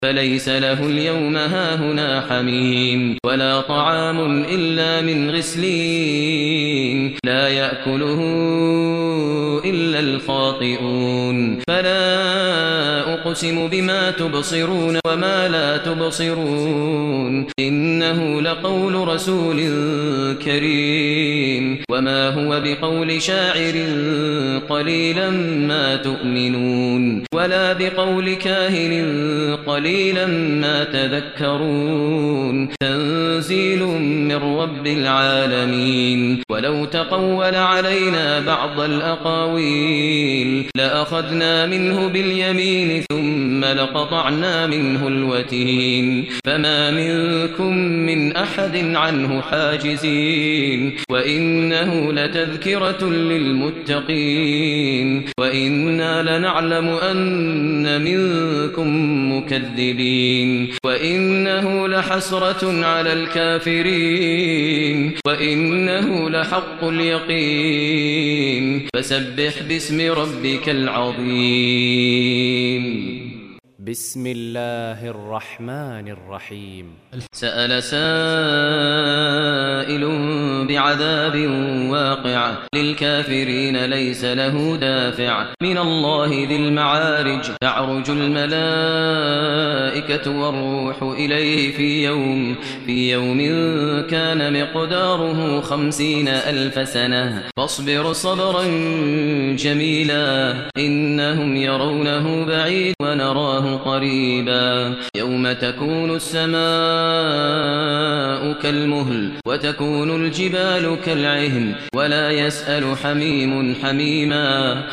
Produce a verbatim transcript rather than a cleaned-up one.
فليس له اليوم هاهنا حميم ولا طعام إلا من غسلين لا يأكله إلا الخاطئون فلا أقسم بما تبصرون وما لا تبصرون إنه لقول رسول كريم وما هو بقول شاعر قليلا ما تؤمنون ولا بقول كاهن قليلا ما تذكرون تنزيل من رب العالمين ولو تقول علينا بعض الأقاويل لأخذنا منه باليمين ثم لقطعنا منه الوتين فما منكم من أحد عنه حاجزين وإنه لتذكرة للمتقين وإنا لنعلم أن منكم مكذبين وإنه لحسرة على الكافرين وإنه لحق اليقين فسبح باسم ربك العظيم بسم الله الرحمن الرحيم سأل سائل بعذاب واقع للكافرين ليس له دافع من الله ذي المعارج تعرج الملائكة والروح إليه في يوم في يوم كان مقداره خمسين ألف سنة فاصبر صبرا جميلا إنهم يرونه بعيد ونراه قريبا يوم تكون السماء كالمهل وتكون الجبال كالعهن ولا يسأل حميم حميما